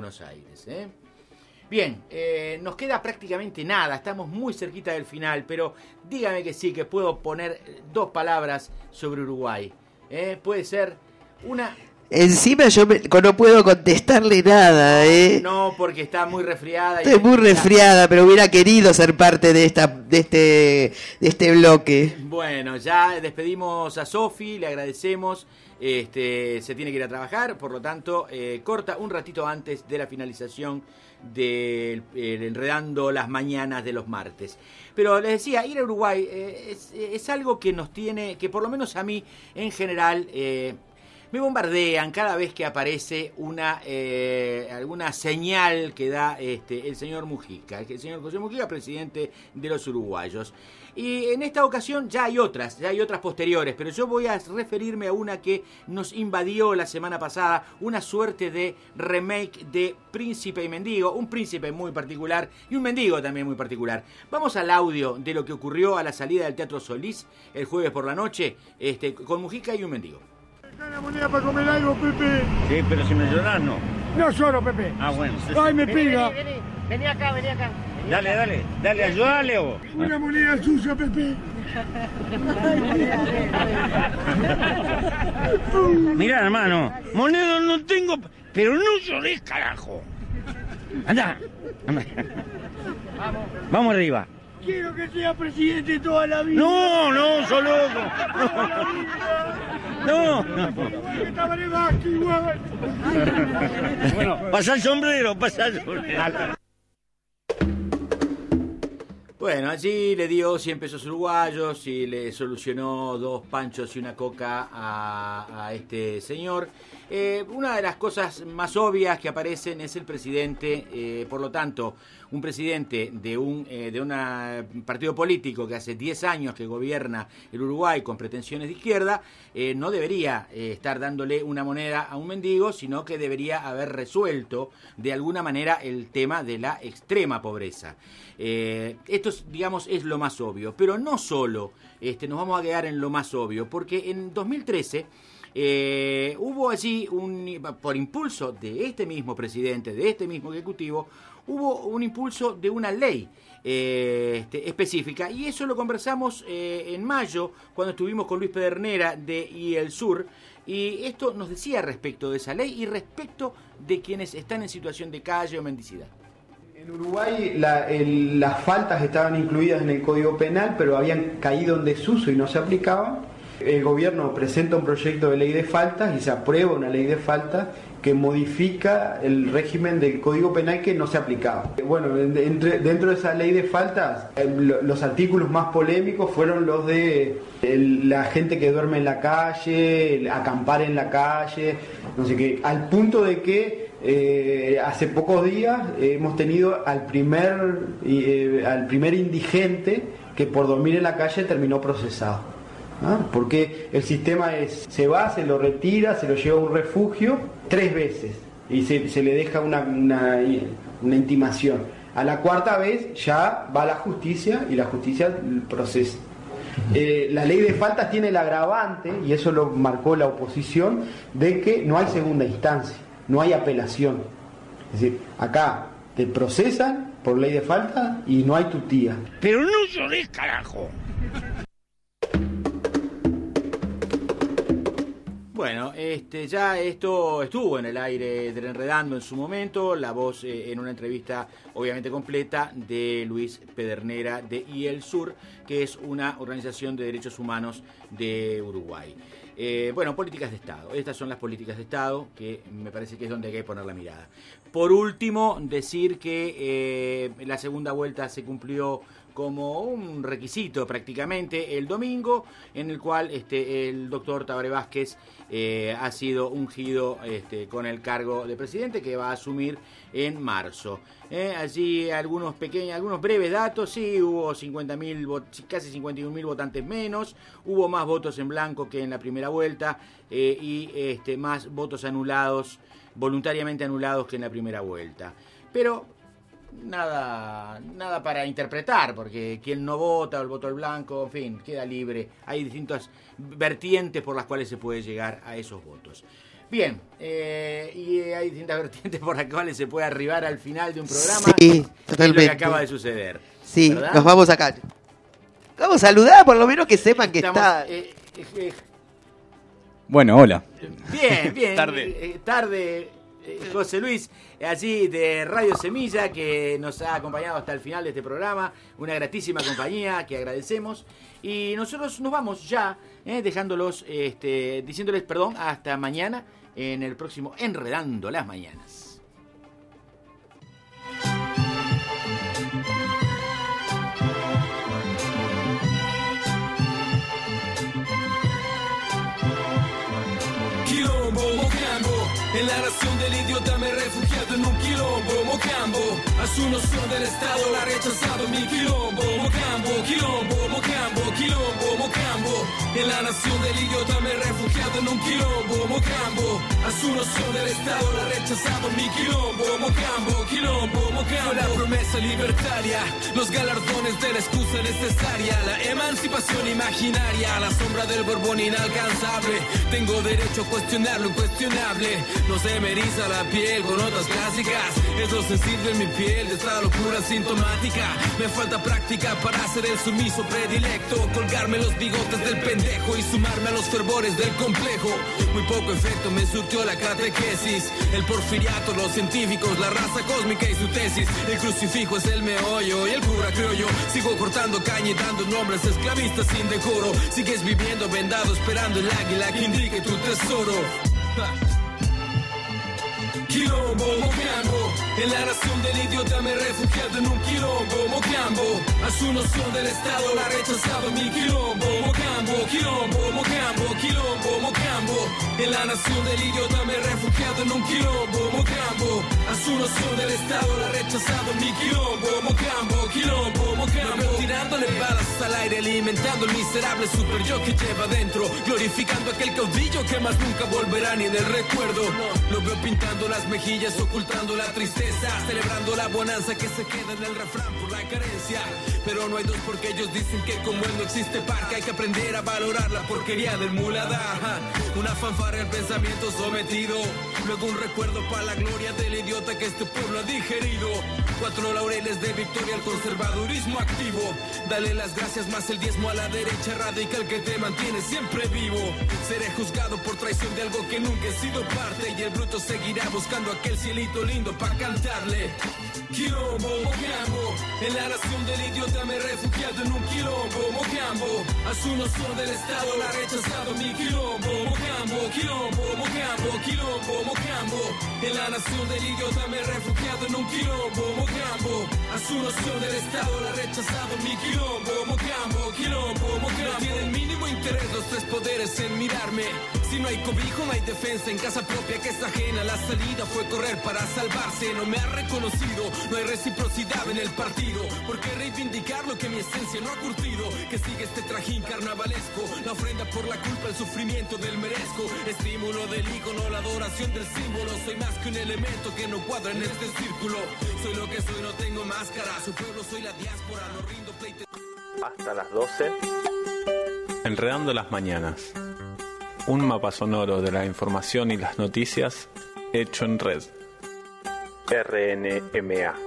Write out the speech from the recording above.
Buenos Aires. Bien, nos queda prácticamente nada, estamos muy cerquita del final, pero dígame que sí, que puedo poner 2 palabras sobre Uruguay. Puede ser una... Encima yo no puedo contestarle nada, No, porque está muy resfriada. Estoy muy resfriada, pero hubiera querido ser parte de este bloque. Bueno, ya despedimos a Sofi, le agradecemos. Se tiene que ir a trabajar, por lo tanto, corta un ratito antes de la finalización del Enredando las Mañanas de los martes. Pero les decía, ir a Uruguay es algo que nos tiene, que por lo menos a mí en general... me bombardean cada vez que aparece alguna señal que da el señor Mujica, el señor José Mujica, presidente de los uruguayos. Y en esta ocasión ya hay otras posteriores, pero yo voy a referirme a una que nos invadió la semana pasada, una suerte de remake de Príncipe y Mendigo, un príncipe muy particular y un mendigo también muy particular. Vamos al audio de lo que ocurrió a la salida del Teatro Solís el jueves por la noche, con Mujica y un mendigo. La moneda para comer algo, Pepe. Sí, pero si me llorás, no. No lloro, Pepe. Ah, bueno. Ay, me pega. Vení acá. Dale, ayúdale vos. Una moneda suya, Pepe. Mirá, hermano, moneda no tengo, pero no llorés, carajo. Anda. Vamos arriba. Quiero que sea presidente toda la vida. No, sos loco. No. Igual. Bueno, pasá el sombrero. Bueno, allí le dio 100 pesos uruguayos y le solucionó 2 panchos y una coca a este señor. Una de las cosas más obvias que aparecen es el presidente, por lo tanto, un presidente de un partido político que hace 10 años que gobierna el Uruguay con pretensiones de izquierda, no debería estar dándole una moneda a un mendigo, sino que debería haber resuelto de alguna manera el tema de la extrema pobreza. Esto, digamos, es lo más obvio, pero no solo nos vamos a quedar en lo más obvio, porque en 2013 hubo allí, por impulso de este mismo presidente, de este mismo ejecutivo, hubo un impulso de una ley específica, y eso lo conversamos en mayo, cuando estuvimos con Luis Pedernera de Y el Sur, y esto nos decía respecto de esa ley y respecto de quienes están en situación de calle o mendicidad. En Uruguay las faltas estaban incluidas en el Código Penal, pero habían caído en desuso y no se aplicaban. El gobierno presenta un proyecto de ley de faltas y se aprueba una ley de faltas que modifica el régimen del Código Penal que no se aplicaba. Bueno, dentro de esa ley de faltas, los artículos más polémicos fueron los de la gente que duerme en la calle, acampar en la calle, no sé qué, al punto de que hace pocos días hemos tenido al primer indigente que por dormir en la calle terminó procesado. Porque el sistema se va, se lo retira, se lo lleva a un refugio 3 veces y se le deja una intimación. A la 4ª vez ya va a la justicia y la justicia procesa. La ley de faltas tiene el agravante, y eso lo marcó la oposición, de que no hay segunda instancia, no hay apelación. Es decir, acá te procesan por ley de faltas y no hay tutía. Pero no llorés, carajo. Bueno, ya esto estuvo en el aire del Enredando en su momento, la voz en una entrevista obviamente completa de Luis Pedernera de Y el Sur, que es una organización de derechos humanos de Uruguay. Bueno, políticas de Estado. Estas son las políticas de Estado, que me parece que es donde hay que poner la mirada. Por último, decir que la segunda vuelta se cumplió como un requisito prácticamente el domingo, en el cual el doctor Tabaré Vázquez ha sido ungido con el cargo de presidente, que va a asumir en marzo. Allí algunos breves datos. Sí, hubo casi 51.000 votantes menos, hubo más votos en blanco que en la primera vuelta, y más votos anulados, voluntariamente anulados, que en la primera vuelta. Pero nada para interpretar, porque quien no vota o el voto al blanco, en fin, queda libre. Hay distintas vertientes por las cuales se puede llegar a esos votos. Bien, y hay distintas vertientes por las cuales se puede arribar al final de un programa. Sí, Es totalmente. lo que acaba de suceder. Sí, ¿verdad? nos vamos acá. Vamos a saludar, por lo menos que sepan que Estamos, está... Bueno, hola. Bien. Tarde. Tarde, José Luis, allí de Radio Semilla, que nos ha acompañado hasta el final de este programa. Una gratísima compañía que agradecemos. Y nosotros nos vamos ya, dejándolos, diciéndoles perdón, hasta mañana en el próximo Enredando las Mañanas. En la nación del idiota me he refugiado en un quilombo, mocambo. A su noción del Estado la ha rechazado mi quilombo, mocambo, quilombo, mocambo, quilombo, mocambo. En la nación del idiota me he refugiado en un quilombo, mocambo. A su noción del Estado la ha rechazado mi quilombo, mocambo, quilombo, mocambo. La promesa libertaria, los galardones de la excusa necesaria, la emancipación imaginaria, la sombra del Borbón inalcanzable. Tengo derecho a cuestionar lo incuestionable. No se me eriza la piel con notas clásicas. Es lo sensible en mi piel de esta locura sintomática. Me falta práctica para ser el sumiso predilecto, colgarme los bigotes del pendejo y sumarme a los fervores del complejo. Muy poco efecto me surtió la catequesis, el porfiriato, los científicos, la raza cósmica y su tesis. El crucifijo es el meollo y el cura criollo. Sigo cortando caña y dando nombres esclavistas sin decoro. Sigues viviendo vendado esperando el águila que indique tu tesoro. Quilombo, mocambo. En la nación del idiota me he refugiado en un quilombo, mocambo. A su noción del Estado la ha rechazado mi quilombo, mocambo, quilombo, mocambo, quilombo, mocambo. En la nación del idiota me he refugiado en un quilombo, mocambo. A su noción del Estado la ha rechazado mi quilombo, mocambo, quilombo, mocambo. No tirándole balas al aire, alimentando el miserable super yo que lleva dentro, glorificando aquel caudillo que más nunca volverá ni en el recuerdo. Lo veo pintando las mejillas, ocultando la tristeza, celebrando la bonanza que se queda en el refrán por la carencia. Pero no hay dos porque ellos dicen que como él no existe par, que hay que aprender a valorar la porquería del muladar. Una fanfarria al pensamiento sometido, luego un recuerdo para la gloria del idiota que este pueblo ha digerido. 4 laureles de victoria al conservadurismo activo. Dale las gracias más el diezmo a la derecha radical que te mantiene siempre vivo. Seré juzgado por traición de algo que nunca he sido parte, y el bruto seguirá buscando aquel cielito lindo pa' cantarle. Quilombo, mocambo. En la nación del idiota me he refugiado en un quilombo, mocambo. A su noción del Estado la ha rechazado mi quilombo, mocambo, quilombo, mocambo, quilombo, mocambo. En la nación del idiota me he refugiado en un quilombo, mocambo. A su noción del Estado la ha rechazado mi quilombo, mocambo, quilombo, mocambo. No tiene el mínimo interés los tres poderes en mirarme. Si no hay cobijo no hay defensa en casa propia que es ajena. La salida fue correr para salvarse. No me ha reconocido, no hay reciprocidad en el partido. ¿Por qué reivindicar lo que mi esencia no ha curtido? Que sigue este trajín carnavalesco, la ofrenda por la culpa, el sufrimiento del merezco. Estímulo del ícono, la adoración del símbolo. Soy más que un elemento que no cuadra en este círculo. Soy lo que soy, no tengo máscara. Su pueblo soy la diáspora, no rindo pleite. Hasta las 12. Enredando las mañanas. Un mapa sonoro de la información y las noticias hecho en red. RNMA.